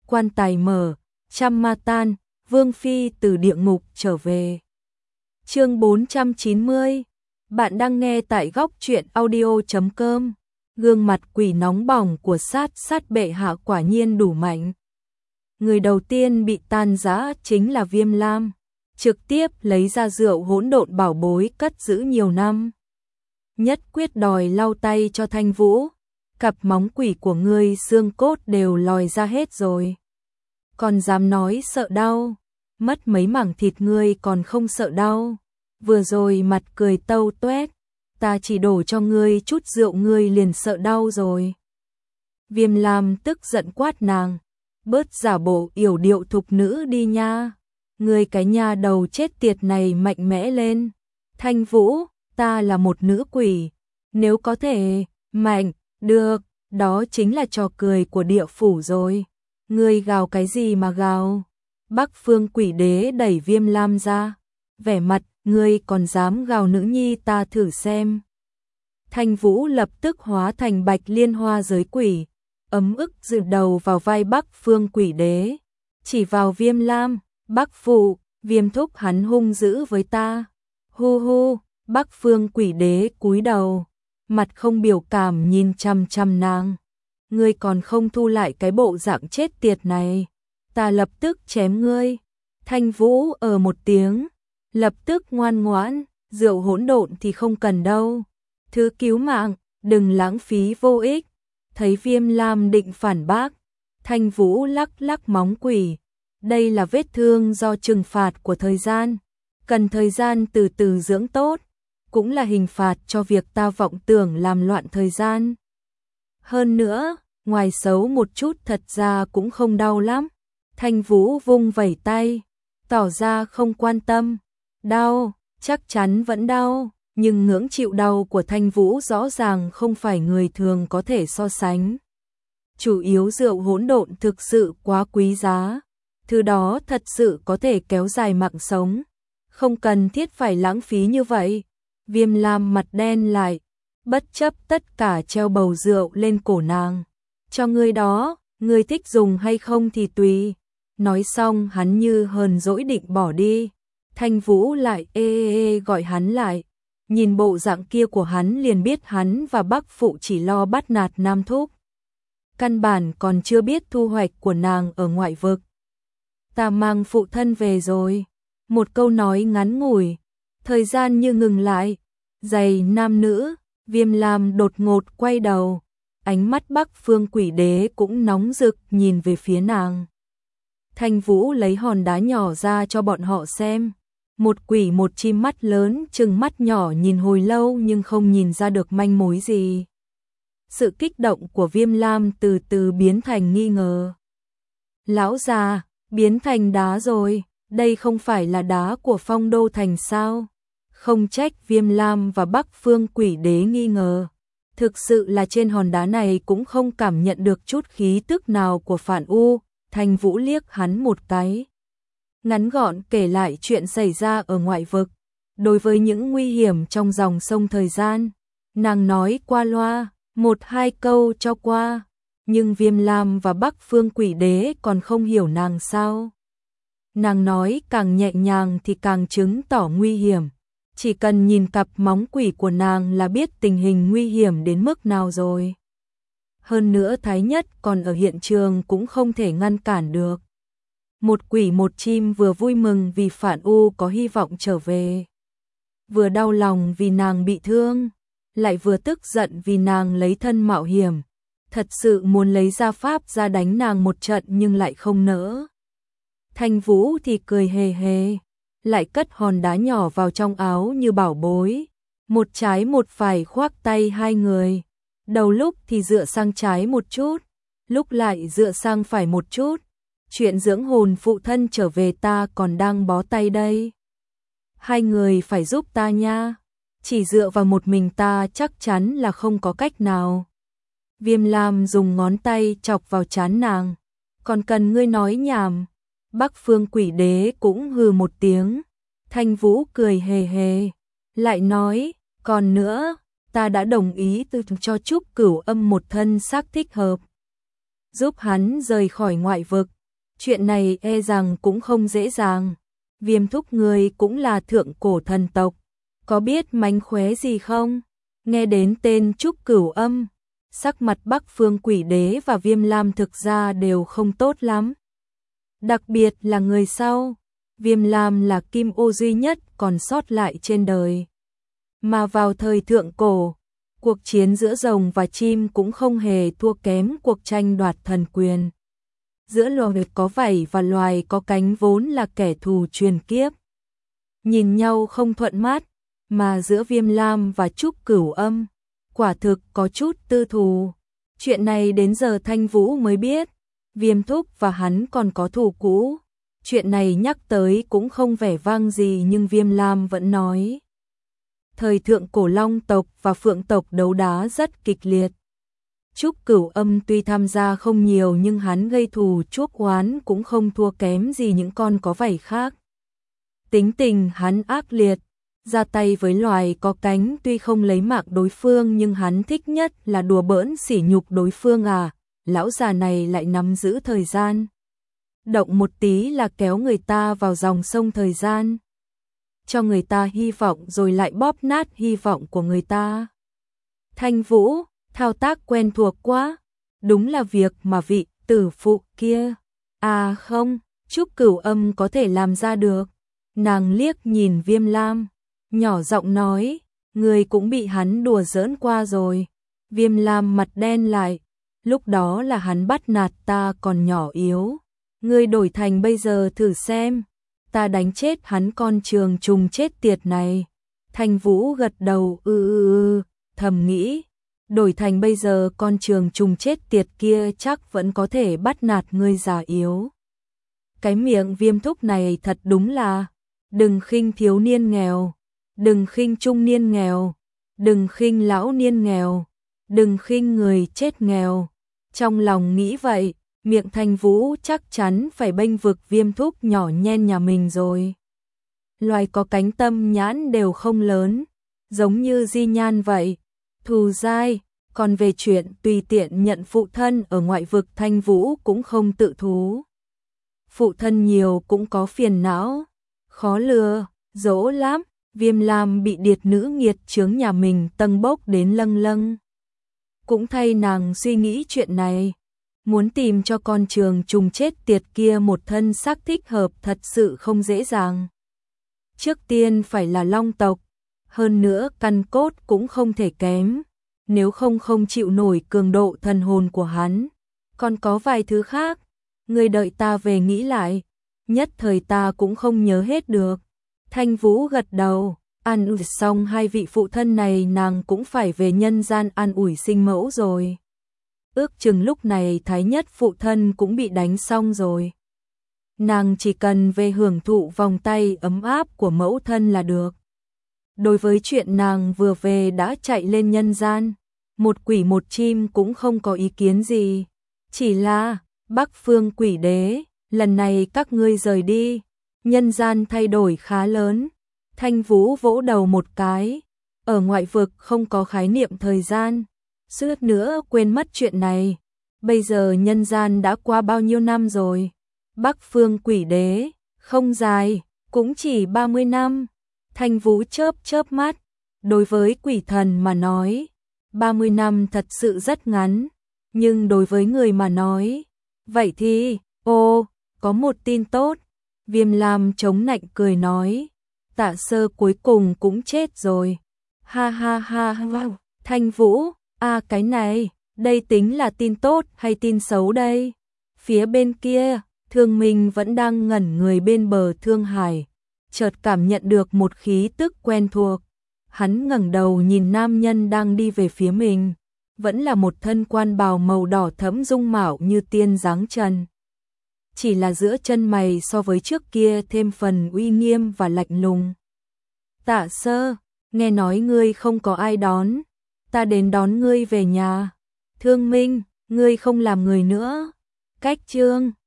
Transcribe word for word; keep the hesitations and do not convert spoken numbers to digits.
quan tài mở, trăm ma tan, Vương Phi từ địa ngục trở về. Chương bốn trăm chín mươi. Bạn đang nghe tại góc truyện audio chấm com. Gương mặt quỷ nóng bỏng của sát sát bệ hạ quả nhiên đủ mạnh. Người đầu tiên bị tan rã chính là Viêm Lam, trực tiếp lấy ra rượu hỗn độn bảo bối cất giữ nhiều năm. Nhất quyết đòi lau tay cho Thanh Vũ, cặp móng quỷ của ngươi xương cốt đều lòi ra hết rồi. Còn dám nói sợ đau, mất mấy mảng thịt ngươi còn không sợ đau. Vừa rồi mặt cười tâu tuét, ta chỉ đổ cho ngươi chút rượu ngươi liền sợ đau rồi. Viêm Lam tức giận quát nàng, bớt giả bộ yểu điệu thục nữ đi nha. Ngươi cái nha đầu chết tiệt này mạnh mẽ lên. Thanh Vũ, ta là một nữ quỷ, nếu có thể, mạnh, được, đó chính là trò cười của địa phủ rồi. Ngươi gào cái gì mà gào? Bắc Phương Quỷ Đế đẩy Viêm Lam ra, vẻ mặt, ngươi còn dám gào nữ nhi ta thử xem. Thanh Vũ lập tức hóa thành Bạch Liên Hoa giới quỷ, ấm ức dựa đầu vào vai Bắc Phương Quỷ Đế, chỉ vào Viêm Lam, Bắc phụ, Viêm thúc hắn hung dữ với ta. Hu hu, Bắc Phương Quỷ Đế cúi đầu, mặt không biểu cảm nhìn chăm chăm nàng. Ngươi còn không thu lại cái bộ dạng chết tiệt này, ta lập tức chém ngươi. Thanh Vũ ở một tiếng, lập tức ngoan ngoãn, rượu hỗn độn thì không cần đâu. Thứ cứu mạng, đừng lãng phí vô ích. Thấy Viêm Lam định phản bác, Thanh Vũ lắc lắc móng quỷ. Đây là vết thương do trừng phạt của thời gian, cần thời gian từ từ dưỡng tốt, cũng là hình phạt cho việc ta vọng tưởng làm loạn thời gian. Hơn nữa, ngoài xấu một chút thật ra cũng không đau lắm. Thanh Vũ vung vẩy tay, tỏ ra không quan tâm. Đau, chắc chắn vẫn đau, nhưng ngưỡng chịu đau của Thanh Vũ rõ ràng không phải người thường có thể so sánh. Chủ yếu rượu hỗn độn thực sự quá quý giá, thứ đó thật sự có thể kéo dài mạng sống, không cần thiết phải lãng phí như vậy. Viêm Lam mặt đen lại, bất chấp tất cả treo bầu rượu lên cổ nàng. Cho ngươi đó, ngươi thích dùng hay không thì tùy. Nói xong hắn như hờn dỗi định bỏ đi. Thanh Vũ lại ê ê ê gọi hắn lại. Nhìn bộ dạng kia của hắn liền biết hắn và Bắc phụ chỉ lo bắt nạt nam thúc, căn bản còn chưa biết thu hoạch của nàng ở ngoại vực. Ta mang phụ thân về rồi. Một câu nói ngắn ngủi, thời gian như ngừng lại. Giày nam nữ, Viêm Lam đột ngột quay đầu, ánh mắt Bắc Phương Quỷ Đế cũng nóng rực nhìn về phía nàng. Thanh Vũ lấy hòn đá nhỏ ra cho bọn họ xem. Một quỷ một chim mắt lớn trừng mắt nhỏ nhìn hồi lâu nhưng không nhìn ra được manh mối gì. Sự kích động của Viêm Lam từ từ biến thành nghi ngờ. Lão già, biến thành đá rồi, đây không phải là đá của Phong Đô Thành sao? Không trách Viêm Lam và Bắc Phương Quỷ Đế nghi ngờ. Thực sự là trên hòn đá này cũng không cảm nhận được chút khí tức nào của Phản U. Thanh Vũ liếc hắn một cái, ngắn gọn kể lại chuyện xảy ra ở ngoại vực. Đối với những nguy hiểm trong dòng sông thời gian, nàng nói qua loa, một hai câu cho qua. Nhưng Viêm Lam và Bắc Phương Quỷ Đế còn không hiểu nàng sao. Nàng nói càng nhẹ nhàng thì càng chứng tỏ nguy hiểm. Chỉ cần nhìn cặp móng quỷ của nàng là biết tình hình nguy hiểm đến mức nào rồi. Hơn nữa Thái Nhất còn ở hiện trường cũng không thể ngăn cản được. Một quỷ một chim vừa vui mừng vì Phản U có hy vọng trở về, vừa đau lòng vì nàng bị thương, lại vừa tức giận vì nàng lấy thân mạo hiểm. Thật sự muốn lấy ra pháp ra đánh nàng một trận nhưng lại không nỡ. Thanh Vũ thì cười hề hề, lại cất hòn đá nhỏ vào trong áo như bảo bối. Một trái một phải khoác tay hai người. Đầu lúc thì dựa sang trái một chút, lúc lại dựa sang phải một chút. Chuyện dưỡng hồn phụ thân trở về ta còn đang bó tay đây. Hai người phải giúp ta nha. Chỉ dựa vào một mình ta chắc chắn là không có cách nào. Viêm Lam dùng ngón tay chọc vào trán nàng. Còn cần ngươi nói nhảm. Bắc Phương Quỷ Đế cũng hừ một tiếng. Thanh Vũ cười hề hề, lại nói, còn nữa, ta đã đồng ý từ cho Trúc Cửu Âm một thân xác thích hợp, giúp hắn rời khỏi ngoại vực. Chuyện này e rằng cũng không dễ dàng. Viêm thúc người cũng là thượng cổ thần tộc, có biết mánh khóe gì không? Nghe đến tên Trúc Cửu Âm, sắc mặt Bắc Phương Quỷ Đế và Viêm Lam thực ra đều không tốt lắm. Đặc biệt là người sau, Viêm Lam là kim ô duy nhất còn sót lại trên đời. Mà vào thời thượng cổ, cuộc chiến giữa rồng và chim cũng không hề thua kém cuộc tranh đoạt thần quyền. Giữa loài có vảy và loài có cánh vốn là kẻ thù truyền kiếp. Nhìn nhau không thuận mắt, mà giữa Viêm Lam và Trúc Cửu Âm, quả thực có chút tư thù. Chuyện này đến giờ Thanh Vũ mới biết, Viêm thúc và hắn còn có thù cũ. Chuyện này nhắc tới cũng không vẻ vang gì nhưng Viêm Lam vẫn nói. Thời thượng cổ Long tộc và Phượng tộc đấu đá rất kịch liệt. Trúc Cửu Âm tuy tham gia không nhiều nhưng hắn gây thù chuốc oán cũng không thua kém gì những con có vảy khác. Tính tình hắn ác liệt, ra tay với loài có cánh tuy không lấy mạng đối phương nhưng hắn thích nhất là đùa bỡn sỉ nhục đối phương à, lão già này lại nắm giữ thời gian. Động một tí là kéo người ta vào dòng sông thời gian. Cho người ta hy vọng rồi lại bóp nát hy vọng của người ta. Thanh Vũ, thao tác quen thuộc quá, đúng là việc mà vị tử phụ kia. À không, Trúc Cửu Âm có thể làm ra được. Nàng liếc nhìn Viêm Lam, nhỏ giọng nói, người cũng bị hắn đùa giỡn qua rồi. Viêm Lam mặt đen lại, lúc đó là hắn bắt nạt ta còn nhỏ yếu. Ngươi đổi thành bây giờ thử xem, ta đánh chết hắn con trường trùng chết tiệt này. Thanh Vũ gật đầu ư ư ư, thầm nghĩ, đổi thành bây giờ con trường trùng chết tiệt kia chắc vẫn có thể bắt nạt ngươi già yếu. Cái miệng Viêm thúc này thật đúng là, đừng khinh thiếu niên nghèo, đừng khinh trung niên nghèo, đừng khinh lão niên nghèo, đừng khinh người chết nghèo. Trong lòng nghĩ vậy, miệng Thanh Vũ chắc chắn phải bênh vực Viêm thúc nhỏ nhen nhà mình rồi. Loài có cánh tâm nhãn đều không lớn, giống như Di Nhan vậy, thù dai, còn về chuyện tùy tiện nhận phụ thân ở ngoại vực Thanh Vũ cũng không tự thú. Phụ thân nhiều cũng có phiền não, khó lừa, dỗ lắm. Viêm Lam bị điệt nữ nghiệt chướng nhà mình tâng bốc đến lâng lâng. Cũng thay nàng suy nghĩ chuyện này, muốn tìm cho con trường trùng chết tiệt kia một thân xác thích hợp thật sự không dễ dàng. Trước tiên phải là Long tộc, hơn nữa căn cốt cũng không thể kém, nếu không không chịu nổi cường độ thần hồn của hắn. Còn có vài thứ khác, người đợi ta về nghĩ lại, nhất thời ta cũng không nhớ hết được. Thanh Vũ gật đầu, an ủi xong hai vị phụ thân này nàng cũng phải về nhân gian an ủi sinh mẫu rồi. Ước chừng lúc này Thái Nhất phụ thân cũng bị đánh xong rồi. Nàng chỉ cần về hưởng thụ vòng tay ấm áp của mẫu thân là được. Đối với chuyện nàng vừa về đã chạy lên nhân gian, một quỷ một chim cũng không có ý kiến gì. Chỉ là, Bắc Phương Quỷ Đế, lần này các ngươi rời đi, nhân gian thay đổi khá lớn. Thanh Vũ vỗ đầu một cái, ở ngoại vực không có khái niệm thời gian, suýt nữa quên mất chuyện này. Bây giờ nhân gian đã qua bao nhiêu năm rồi? Bắc Phương Quỷ Đế, không dài, cũng chỉ ba mươi năm. Thanh Vũ chớp chớp mắt, đối với quỷ thần mà nói, ba mươi năm thật sự rất ngắn, nhưng đối với người mà nói, vậy thì, ô, có một tin tốt. Viêm Lam chống nạnh cười nói, Tạ Sơ cuối cùng cũng chết rồi. Ha ha ha ha, Thanh Vũ, à cái này, đây tính là tin tốt hay tin xấu đây? Phía bên kia, Thương Minh vẫn đang ngẩn người bên bờ Thương Hải, chợt cảm nhận được một khí tức quen thuộc. Hắn ngẩng đầu nhìn nam nhân đang đi về phía mình, vẫn là một thân quan bào màu đỏ thẫm dung mạo như tiên dáng trần. Chỉ là giữa chân mày so với trước kia thêm phần uy nghiêm và lạnh lùng. Tạ Sơ, nghe nói ngươi không có ai đón, ta đến đón ngươi về nhà. Thương Minh, ngươi không làm người nữa. Cách chương